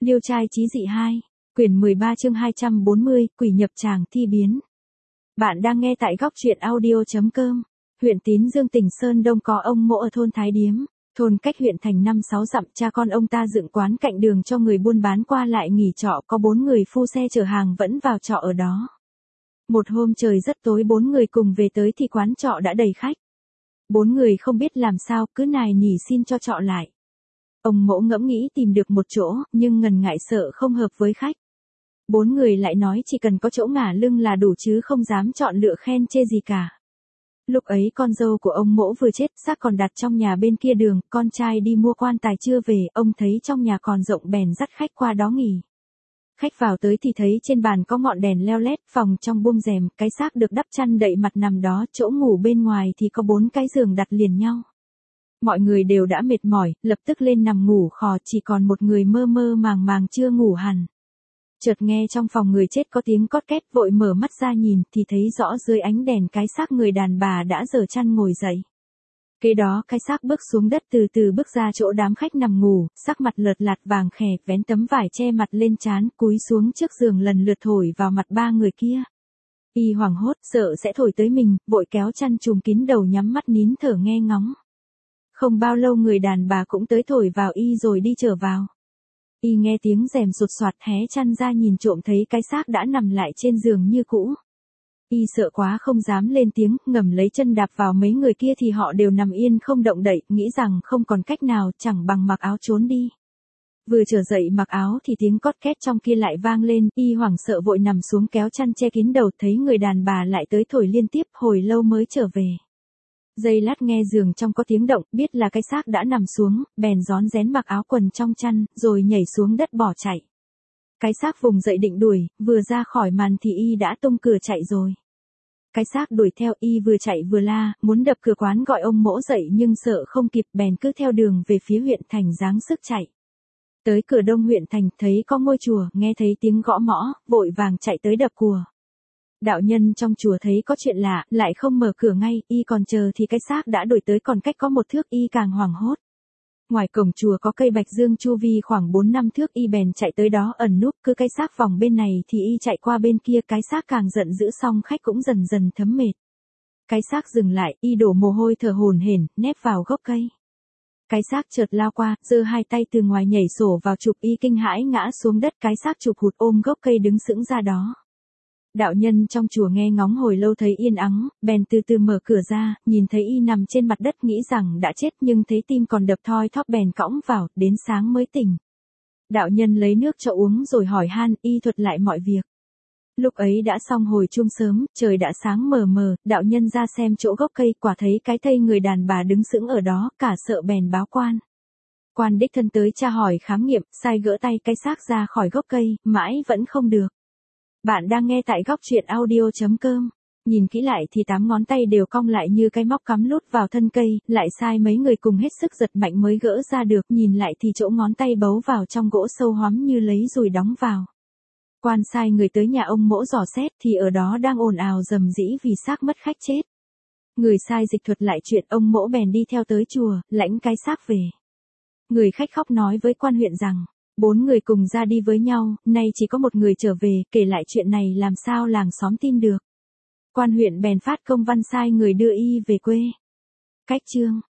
Liêu trai chí dị 2, quyển 13 chương 240, quỷ nhập tràng thi biến. Bạn đang nghe tại góc truyện audio.com. Huyện Tín Dương tỉnh Sơn Đông có ông mỗ ở thôn Thái Điếm, thôn cách huyện thành 5-6 dặm. Cha con ông ta dựng quán cạnh đường cho người buôn bán qua lại nghỉ trọ, có 4 người phu xe chở hàng vẫn vào trọ ở đó. Một hôm trời rất tối, 4 người cùng về tới thì quán trọ đã đầy khách. 4 người không biết làm sao, cứ nài nỉ xin cho trọ lại. Ông mỗ ngẫm nghĩ tìm được một chỗ, nhưng ngần ngại sợ không hợp với khách. 4 người lại nói chỉ cần có chỗ ngả lưng là đủ chứ không dám chọn lựa khen chê gì cả. Lúc ấy con dâu của ông mỗ vừa chết, xác còn đặt trong nhà bên kia đường, con trai đi mua quan tài chưa về, ông thấy trong nhà còn rộng bèn dắt khách qua đó nghỉ. Khách vào tới thì thấy trên bàn có ngọn đèn leo lét, phòng trong buông rèm, cái xác được đắp chăn đậy mặt nằm đó, chỗ ngủ bên ngoài thì có 4 cái giường đặt liền nhau. Mọi người đều đã mệt mỏi, lập tức lên nằm ngủ khò, chỉ còn một người mơ mơ màng màng chưa ngủ hẳn. Chợt nghe trong phòng người chết có tiếng cót két, vội mở mắt ra nhìn thì thấy rõ dưới ánh đèn cái xác người đàn bà đã giở chăn ngồi dậy. Kế đó cái xác bước xuống đất, từ từ bước ra chỗ đám khách nằm ngủ, sắc mặt lợt lạt vàng khè, vén tấm vải che mặt lên trán, cúi xuống trước giường lần lượt thổi vào mặt 3 người kia. Y hoảng hốt, sợ sẽ thổi tới mình, vội kéo chăn trùm kín đầu, nhắm mắt nín thở nghe ngóng. Không bao lâu người đàn bà cũng tới thổi vào y rồi đi trở vào. Y nghe tiếng rèm sột soạt, hé chăn ra nhìn trộm thấy cái xác đã nằm lại trên giường như cũ. Y sợ quá không dám lên tiếng, ngầm lấy chân đạp vào mấy người kia thì họ đều nằm yên không động đậy, nghĩ rằng không còn cách nào, chẳng bằng mặc áo trốn đi. Vừa trở dậy mặc áo thì tiếng cót két trong kia lại vang lên, y hoảng sợ vội nằm xuống kéo chăn che kín đầu, thấy người đàn bà lại tới thổi liên tiếp, hồi lâu mới trở về. Giây lát nghe giường trong có tiếng động, biết là cái xác đã nằm xuống, bèn rón rén mặc áo quần trong chăn, rồi nhảy xuống đất bỏ chạy. Cái xác vùng dậy định đuổi, vừa ra khỏi màn thì y đã tung cửa chạy rồi. Cái xác đuổi theo, y vừa chạy vừa la, muốn đập cửa quán gọi ông mỗ dậy nhưng sợ không kịp, bèn cứ theo đường về phía huyện thành giáng sức chạy. Tới cửa đông huyện thành thấy có ngôi chùa, nghe thấy tiếng gõ mõ, vội vàng chạy tới đập cùa. Đạo nhân trong chùa thấy có chuyện lạ, lại không mở cửa ngay, y còn chờ thì cái xác đã đuổi tới, còn cách có 1 thước, y càng hoảng hốt. Ngoài cổng chùa có cây bạch dương chu vi khoảng 4-5 thước, y bèn chạy tới đó ẩn núp, cứ cái xác vòng bên này thì y chạy qua bên kia, cái xác càng giận dữ, xong khách cũng dần dần thấm mệt. Cái xác dừng lại, y đổ mồ hôi thở hổn hển, nép vào gốc cây. Cái xác chợt lao qua, giơ 2 tay từ ngoài nhảy sổ vào chụp, y kinh hãi ngã xuống đất, cái xác chụp hụt ôm gốc cây đứng sững ra đó. Đạo nhân trong chùa nghe ngóng hồi lâu thấy yên ắng, bèn từ từ mở cửa ra, nhìn thấy y nằm trên mặt đất, nghĩ rằng đã chết nhưng thấy tim còn đập thoi thóp, bèn cõng vào, đến sáng mới tỉnh. Đạo nhân lấy nước cho uống rồi hỏi han, y thuật lại mọi việc. Lúc ấy đã xong hồi chuông sớm, trời đã sáng mờ mờ, đạo nhân ra xem chỗ gốc cây, quả thấy cái thây người đàn bà đứng sững ở đó, cả sợ bèn báo quan. Quan đích thân tới tra hỏi khám nghiệm, sai gỡ tay cái xác ra khỏi gốc cây, mãi vẫn không được. Bạn đang nghe tại góc truyện audio.com. Nhìn kỹ lại thì 8 ngón tay đều cong lại như cái móc cắm lút vào thân cây, lại sai mấy người cùng hết sức giật mạnh mới gỡ ra được, nhìn lại thì chỗ ngón tay bấu vào trong gỗ sâu hoắm như lấy rồi đóng vào. Quan sai người tới nhà ông mỗ dò xét thì ở đó đang ồn ào rầm rĩ vì xác mất khách chết. Người sai dịch thuật lại chuyện, ông mỗ bèn đi theo tới chùa, lãnh cái xác về. Người khách khóc nói với quan huyện rằng 4 người cùng ra đi với nhau, nay chỉ có 1 người trở về, kể lại chuyện này làm sao làng xóm tin được. Quan huyện bèn phát công văn sai người đưa y về quê. Cách chương